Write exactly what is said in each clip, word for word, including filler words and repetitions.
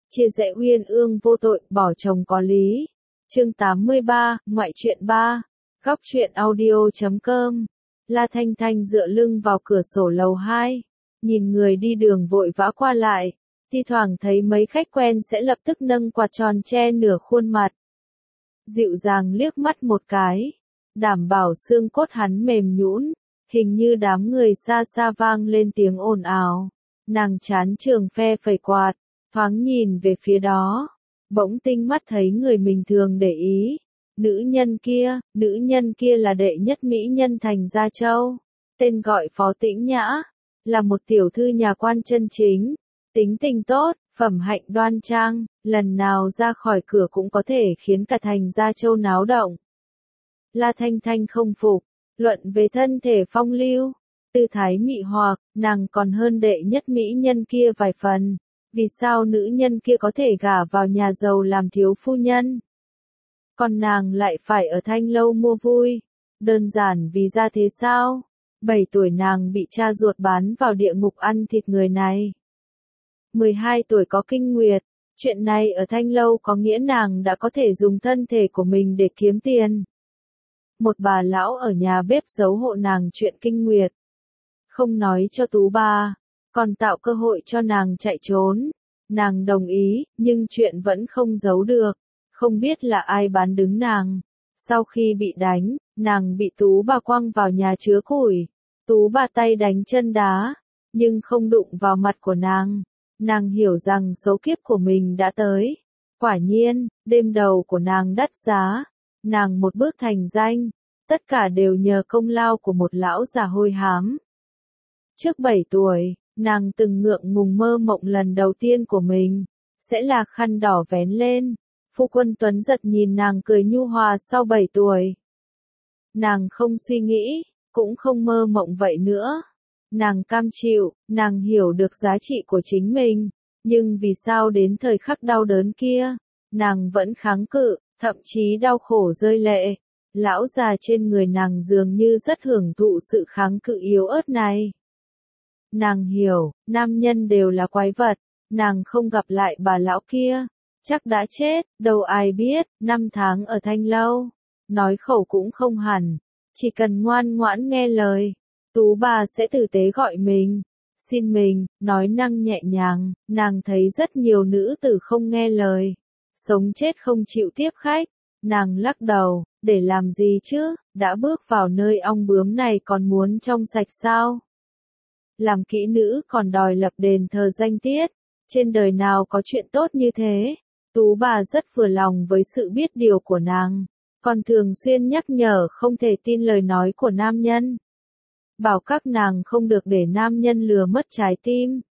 chia rẽ uyên ương vô tội, bỏ chồng có lý. Chương tám mươi ba, ngoại truyện ba. Góc truyện audio chấm com. La Thanh Thanh dựa lưng vào cửa sổ lầu hai, nhìn người đi đường vội vã qua lại, thi thoảng thấy mấy khách quen sẽ lập tức nâng quạt tròn che nửa khuôn mặt. Dịu dàng liếc mắt một cái, đảm bảo xương cốt hắn mềm nhũn, hình như đám người xa xa vang lên tiếng ồn ào. Nàng chán trường phe phẩy quạt, thoáng nhìn về phía đó, bỗng tinh mắt thấy người mình thường để ý. Nữ nhân kia, nữ nhân kia là đệ nhất mỹ nhân thành Gia Châu, tên gọi Phó Tĩnh Nhã, là một tiểu thư nhà quan chân chính, tính tình tốt, phẩm hạnh đoan trang, lần nào ra khỏi cửa cũng có thể khiến cả thành Gia Châu náo động. La Thanh Thanh không phục, luận về thân thể phong lưu, tư thái mị hoặc, nàng còn hơn đệ nhất mỹ nhân kia vài phần. Vì sao nữ nhân kia có thể gả vào nhà giàu làm thiếu phu nhân, còn nàng lại phải ở Thanh Lâu mua vui? Đơn giản vì ra thế sao? Bảy tuổi nàng bị cha ruột bán vào địa ngục ăn thịt người này. mười hai tuổi có kinh nguyệt, chuyện này ở Thanh Lâu có nghĩa nàng đã có thể dùng thân thể của mình để kiếm tiền. Một bà lão ở nhà bếp giấu hộ nàng chuyện kinh nguyệt, không nói cho Tú Ba, còn tạo cơ hội cho nàng chạy trốn. Nàng đồng ý, nhưng chuyện vẫn không giấu được, không biết là ai bán đứng nàng. Sau khi bị đánh, nàng bị Tú Bà quăng vào nhà chứa củi. Tú Bà tay đánh chân đá, nhưng không đụng vào mặt của nàng. Nàng hiểu rằng số kiếp của mình đã tới. Quả nhiên, đêm đầu của nàng đắt giá. Nàng một bước thành danh, tất cả đều nhờ công lao của một lão già hôi hám. Trước bảy tuổi, nàng từng ngượng ngùng mơ mộng lần đầu tiên của mình sẽ là khăn đỏ vén lên. Phu quân Tuấn Giật nhìn nàng cười nhu hòa sau bảy tuổi. Nàng không suy nghĩ, cũng không mơ mộng vậy nữa. Nàng cam chịu, nàng hiểu được giá trị của chính mình, nhưng vì sao đến thời khắc đau đớn kia, nàng vẫn kháng cự, thậm chí đau khổ rơi lệ. Lão già trên người nàng dường như rất hưởng thụ sự kháng cự yếu ớt này. Nàng hiểu, nam nhân đều là quái vật, nàng không gặp lại bà lão kia, chắc đã chết, đâu ai biết. Năm tháng ở Thanh Lâu, nói khẩu cũng không hẳn, chỉ cần ngoan ngoãn nghe lời, Tú Bà sẽ tử tế gọi mình, xin mình, nói năng nhẹ nhàng. Nàng thấy rất nhiều nữ tử không nghe lời, sống chết không chịu tiếp khách. Nàng lắc đầu, để làm gì chứ, đã bước vào nơi ong bướm này còn muốn trong sạch sao? Làm kỹ nữ còn đòi lập đền thờ danh tiết, trên đời nào có chuyện tốt như thế. Tú Bà rất vừa lòng với sự biết điều của nàng, còn thường xuyên nhắc nhở không thể tin lời nói của nam nhân, bảo các nàng không được để nam nhân lừa mất trái tim.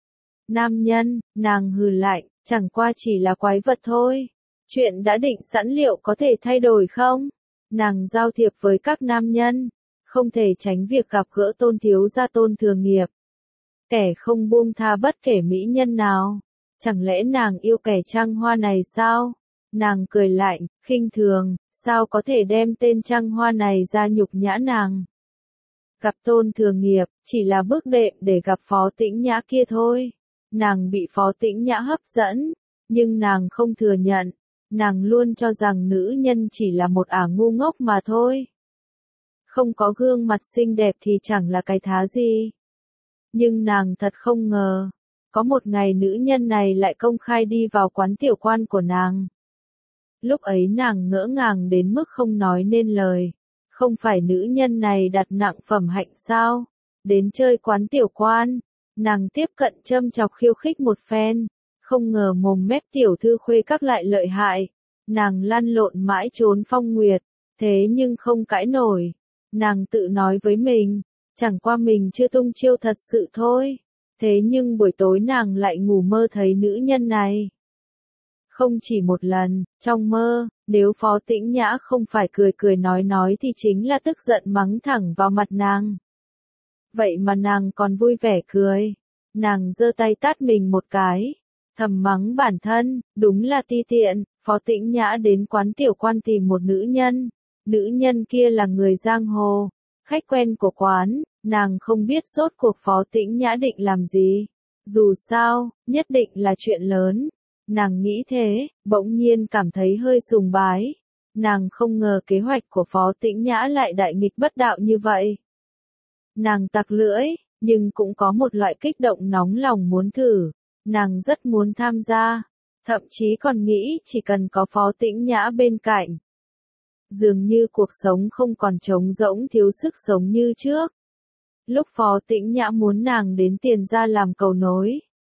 Nam nhân, nàng hừ lạnh, chẳng qua chỉ là quái vật thôi. Chuyện đã định sẵn liệu có thể thay đổi không? Nàng giao thiệp với các nam nhân, không thể tránh việc gặp gỡ Tôn thiếu gia Tôn Thường Nghiệp, kẻ không buông tha bất kể mỹ nhân nào. Chẳng lẽ nàng yêu kẻ trăng hoa này sao? Nàng cười lạnh, khinh thường, sao có thể đem tên trăng hoa này ra nhục nhã nàng? Gặp Tôn Thường Nghiệp, chỉ là bước đệm để gặp Phó Tĩnh Nhã kia thôi. Nàng bị Phó Tĩnh Nhã hấp dẫn, nhưng nàng không thừa nhận. Nàng luôn cho rằng nữ nhân chỉ là một ả ngu ngốc mà thôi. Không có gương mặt xinh đẹp thì chẳng là cái thá gì. Nhưng nàng thật không ngờ, có một ngày nữ nhân này lại công khai đi vào quán tiểu quan của nàng. Lúc ấy nàng ngỡ ngàng đến mức không nói nên lời. Không phải nữ nhân này đặt nặng phẩm hạnh sao? Đến chơi quán tiểu quan, nàng tiếp cận châm chọc khiêu khích một phen. Không ngờ mồm mép tiểu thư khuê các lại lợi hại. Nàng lăn lộn mãi trốn phong nguyệt, thế nhưng không cãi nổi. Nàng tự nói với mình, chẳng qua mình chưa tung chiêu thật sự thôi. Thế nhưng buổi tối nàng lại ngủ mơ thấy nữ nhân này. Không chỉ một lần, trong mơ, nếu Phó Tĩnh Nhã không phải cười cười nói nói thì chính là tức giận mắng thẳng vào mặt nàng. Vậy mà nàng còn vui vẻ cười. Nàng giơ tay tát mình một cái, thầm mắng bản thân, đúng là ti tiện. Phó Tĩnh Nhã đến quán tiểu quan tìm một nữ nhân. Nữ nhân kia là người giang hồ, khách quen của quán. Nàng không biết rốt cuộc Phó Tĩnh Nhã định làm gì. Dù sao, nhất định là chuyện lớn. Nàng nghĩ thế, bỗng nhiên cảm thấy hơi sùng bái. Nàng không ngờ kế hoạch của Phó Tĩnh Nhã lại đại nghịch bất đạo như vậy. Nàng tặc lưỡi, nhưng cũng có một loại kích động nóng lòng muốn thử. Nàng rất muốn tham gia, thậm chí còn nghĩ chỉ cần có Phó Tĩnh Nhã bên cạnh. Dường như cuộc sống không còn trống rỗng thiếu sức sống như trước. Lúc Phó Tĩnh Nhã muốn nàng đến Tiền Gia làm cầu nối.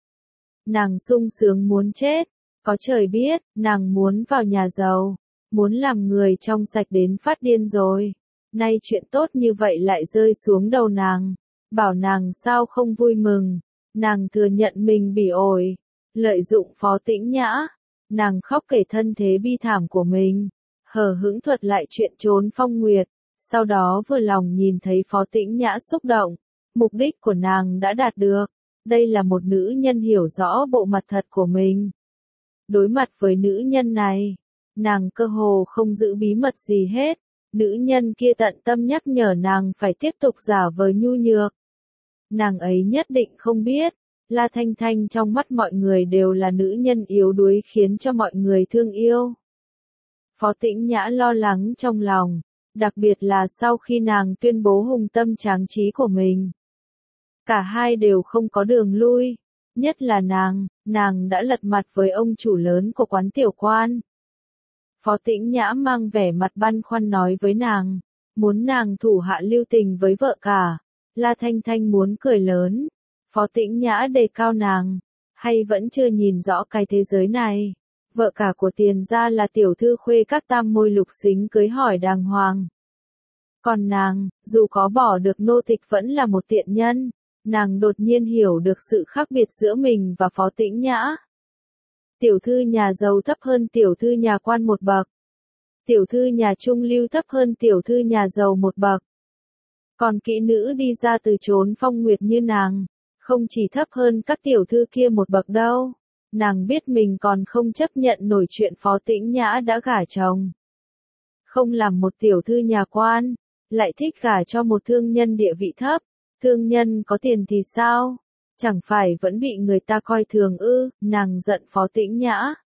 Nàng sung sướng muốn chết, có trời biết, nàng muốn vào nhà giàu, muốn làm người trong sạch đến phát điên rồi. Nay chuyện tốt như vậy lại rơi xuống đầu nàng, bảo nàng sao không vui mừng, nàng thừa nhận mình bị ổi, lợi dụng Phó Tĩnh Nhã, nàng khóc kể thân thế bi thảm của mình, hờ hững thuật lại chuyện trốn phong nguyệt, sau đó vừa lòng nhìn thấy Phó Tĩnh Nhã xúc động, mục đích của nàng đã đạt được, đây là một nữ nhân hiểu rõ bộ mặt thật của mình. Đối mặt với nữ nhân này, nàng cơ hồ không giữ bí mật gì hết. Nữ nhân kia tận tâm nhắc nhở nàng phải tiếp tục giả vờ nhu nhược. Nàng ấy nhất định không biết, La Thanh Thanh trong mắt mọi người đều là nữ nhân yếu đuối khiến cho mọi người thương yêu. Phó Tĩnh Nhã lo lắng trong lòng, đặc biệt là sau khi nàng tuyên bố hùng tâm tráng trí của mình. Cả hai đều không có đường lui, nhất là nàng, nàng đã lật mặt với ông chủ lớn của quán tiểu quan. Phó Tĩnh Nhã mang vẻ mặt băn khoăn nói với nàng, muốn nàng thủ hạ lưu tình với vợ cả. La Thanh Thanh muốn cười lớn, Phó Tĩnh Nhã đề cao nàng, hay vẫn chưa nhìn rõ cái thế giới này. Vợ cả của Tiền Gia là tiểu thư khuê các tam môi lục xính cưới hỏi đàng hoàng. Còn nàng, dù có bỏ được nô tịch vẫn là một tiện nhân, nàng đột nhiên hiểu được sự khác biệt giữa mình và Phó Tĩnh Nhã. Tiểu thư nhà giàu thấp hơn tiểu thư nhà quan một bậc. Tiểu thư nhà trung lưu thấp hơn tiểu thư nhà giàu một bậc. Còn kỹ nữ đi ra từ chốn phong nguyệt như nàng, không chỉ thấp hơn các tiểu thư kia một bậc đâu. Nàng biết mình còn không chấp nhận nổi chuyện Phó Tĩnh Nhã đã gả chồng. Không làm một tiểu thư nhà quan, lại thích gả cho một thương nhân địa vị thấp. Thương nhân có tiền thì sao? Chẳng phải vẫn bị người ta coi thường ư, nàng giận Phó Tĩnh Nhã.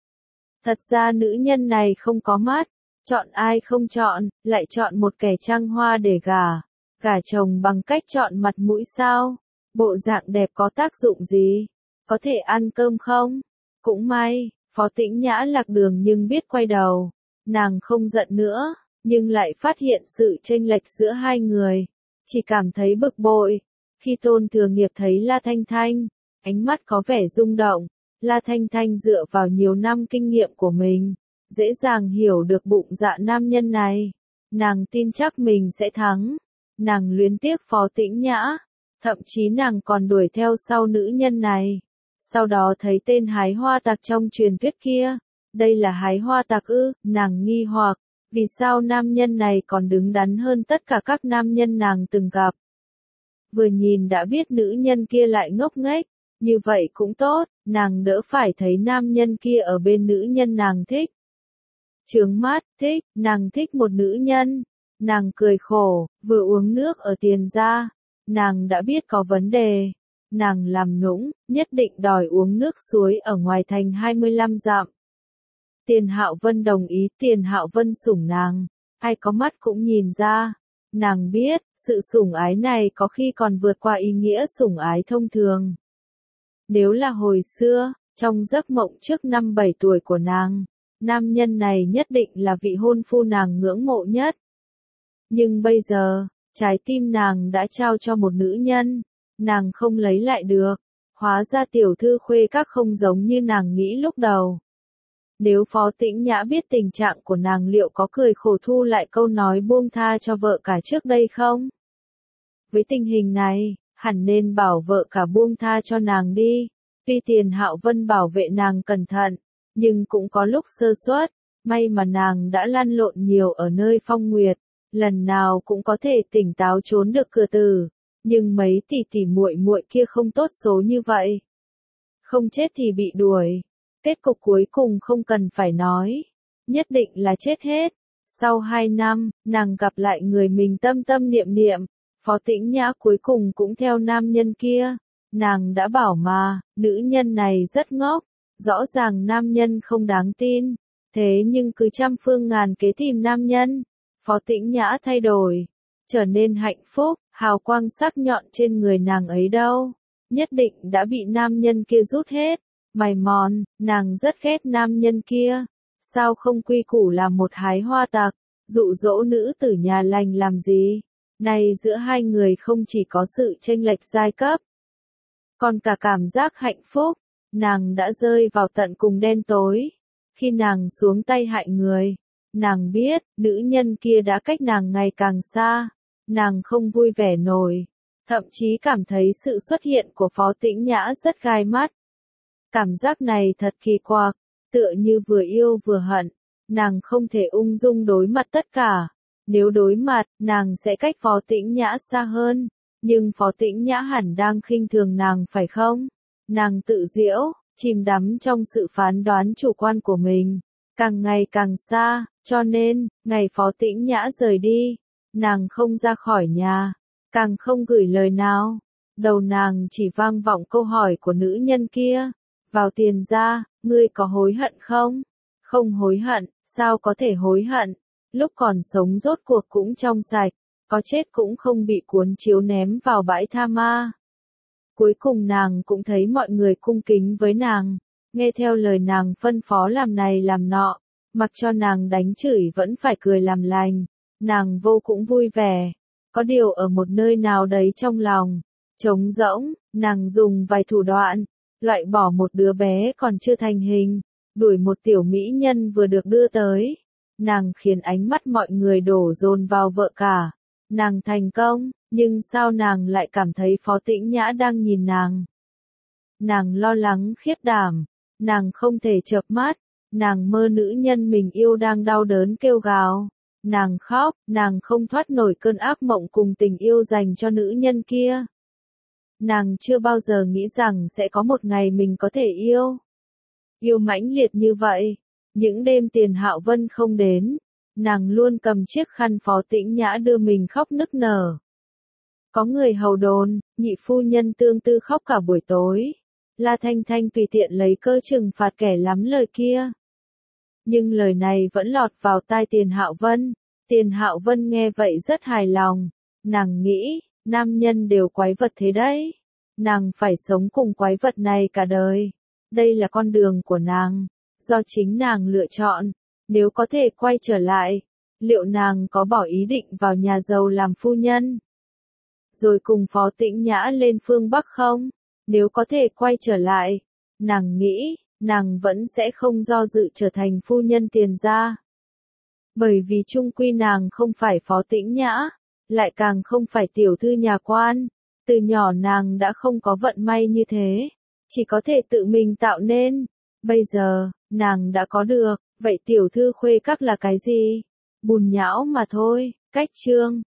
Thật ra nữ nhân này không có mắt, chọn ai không chọn, lại chọn một kẻ trăng hoa để gả. Gả chồng bằng cách chọn mặt mũi sao? Bộ dạng đẹp có tác dụng gì? Có thể ăn cơm không? Cũng may, Phó Tĩnh Nhã lạc đường nhưng biết quay đầu. Nàng không giận nữa, nhưng lại phát hiện sự chênh lệch giữa hai người. Chỉ cảm thấy bực bội. Khi Tôn Thừa Nghiệp thấy La Thanh Thanh, ánh mắt có vẻ rung động. La Thanh Thanh dựa vào nhiều năm kinh nghiệm của mình, dễ dàng hiểu được bụng dạ nam nhân này. Nàng tin chắc mình sẽ thắng. Nàng luyến tiếc Phó Tĩnh Nhã. Thậm chí nàng còn đuổi theo sau nữ nhân này. Sau đó thấy tên hái hoa tặc trong truyền thuyết kia. Đây là hái hoa tặc ư, nàng nghi hoặc. Vì sao nam nhân này còn đứng đắn hơn tất cả các nam nhân nàng từng gặp. Vừa nhìn đã biết nữ nhân kia lại ngốc nghếch. Như vậy cũng tốt, nàng đỡ phải thấy nam nhân kia ở bên nữ nhân nàng thích. Chướng mắt, thích, nàng thích một nữ nhân. Nàng cười khổ, vừa uống nước ở Tiền Gia. Nàng đã biết có vấn đề. Nàng làm nũng, nhất định đòi uống nước suối ở ngoài thành hai mươi lăm dặm. Tiền Hạo Vân đồng ý, Tiền Hạo Vân sủng nàng. Ai có mắt cũng nhìn ra. Nàng biết, sự sủng ái này có khi còn vượt qua ý nghĩa sủng ái thông thường. Nếu là hồi xưa, trong giấc mộng trước năm bảy tuổi của nàng, nam nhân này nhất định là vị hôn phu nàng ngưỡng mộ nhất. Nhưng bây giờ, trái tim nàng đã trao cho một nữ nhân, nàng không lấy lại được. Hóa ra tiểu thư khuê các không giống như nàng nghĩ lúc đầu. Nếu Phó Tĩnh Nhã biết tình trạng của nàng liệu có cười khổ thu lại câu nói buông tha cho vợ cả trước đây không? Với tình hình này, hẳn nên bảo vợ cả buông tha cho nàng đi. Tuy Tiền Hạo Vân bảo vệ nàng cẩn thận, nhưng cũng có lúc sơ suất. May mà nàng đã lăn lộn nhiều ở nơi phong nguyệt, lần nào cũng có thể tỉnh táo trốn được cửa tử. Nhưng mấy tỷ tỷ muội muội kia không tốt số như vậy. Không chết thì bị đuổi. Kết cục cuối cùng không cần phải nói. Nhất định là chết hết. Sau hai năm, nàng gặp lại người mình tâm tâm niệm niệm. Phó Tĩnh Nhã cuối cùng cũng theo nam nhân kia. Nàng đã bảo mà, nữ nhân này rất ngốc. Rõ ràng nam nhân không đáng tin, thế nhưng cứ trăm phương ngàn kế tìm nam nhân. Phó Tĩnh Nhã thay đổi, trở nên hạnh phúc, hào quang sắc nhọn trên người nàng ấy đâu, nhất định đã bị nam nhân kia rút hết. Mày mòn, nàng rất ghét nam nhân kia, sao không quy củ làm một hái hoa tặc, dụ dỗ nữ tử nhà lành làm gì? Này giữa hai người không chỉ có sự chênh lệch giai cấp, còn cả cảm giác hạnh phúc. Nàng đã rơi vào tận cùng đen tối. Khi nàng xuống tay hại người, nàng biết, nữ nhân kia đã cách nàng ngày càng xa. Nàng không vui vẻ nổi, thậm chí cảm thấy sự xuất hiện của Phó Tĩnh Nhã rất gai mắt. Cảm giác này thật kỳ quặc, tựa như vừa yêu vừa hận. Nàng không thể ung dung đối mặt tất cả. Nếu đối mặt, nàng sẽ cách Phó Tĩnh Nhã xa hơn. Nhưng Phó Tĩnh Nhã hẳn đang khinh thường nàng phải không? Nàng tự giễu, chìm đắm trong sự phán đoán chủ quan của mình, càng ngày càng xa, cho nên, ngày Phó Tĩnh Nhã rời đi, nàng không ra khỏi nhà, càng không gửi lời nào. Đầu nàng chỉ vang vọng câu hỏi của nữ nhân kia, vào tiền ra, ngươi có hối hận không? Không hối hận, sao có thể hối hận? Lúc còn sống rốt cuộc cũng trong sạch, có chết cũng không bị cuốn chiếu ném vào bãi tha ma. Cuối cùng nàng cũng thấy mọi người cung kính với nàng, nghe theo lời nàng phân phó làm này làm nọ, mặc cho nàng đánh chửi vẫn phải cười làm lành, nàng vô cũng vui vẻ. Có điều ở một nơi nào đấy trong lòng, trống rỗng, nàng dùng vài thủ đoạn, loại bỏ một đứa bé còn chưa thành hình, đuổi một tiểu mỹ nhân vừa được đưa tới. Nàng khiến ánh mắt mọi người đổ dồn vào vợ cả. Nàng thành công, nhưng sao nàng lại cảm thấy Phó Tĩnh Nhã đang nhìn nàng? Nàng lo lắng khiếp đảm, nàng không thể chợp mắt, nàng mơ nữ nhân mình yêu đang đau đớn kêu gào. Nàng khóc, nàng không thoát nổi cơn ác mộng cùng tình yêu dành cho nữ nhân kia. Nàng chưa bao giờ nghĩ rằng sẽ có một ngày mình có thể yêu. Yêu mãnh liệt như vậy. Những đêm Tiền Hạo Vân không đến, nàng luôn cầm chiếc khăn Phó Tĩnh Nhã đưa mình khóc nức nở. Có người hầu đồn, nhị phu nhân tương tư khóc cả buổi tối. La Thanh Thanh tùy tiện lấy cơ trừng phạt kẻ lắm lời kia. Nhưng lời này vẫn lọt vào tai Tiền Hạo Vân. Tiền Hạo Vân nghe vậy rất hài lòng. Nàng nghĩ, nam nhân đều quái vật thế đấy. Nàng phải sống cùng quái vật này cả đời. Đây là con đường của nàng, do chính nàng lựa chọn. Nếu có thể quay trở lại, liệu nàng có bỏ ý định vào nhà giàu làm phu nhân, rồi cùng Phó Tĩnh Nhã lên phương Bắc không? Nếu có thể quay trở lại, nàng nghĩ, nàng vẫn sẽ không do dự trở thành phu nhân Tiền gia. Bởi vì chung quy nàng không phải Phó Tĩnh Nhã, lại càng không phải tiểu thư nhà quan. Từ nhỏ nàng đã không có vận may như thế, chỉ có thể tự mình tạo nên. Bây giờ, nàng đã có được, vậy tiểu thư khuê các là cái gì? Bùn nhão mà thôi. Cách chương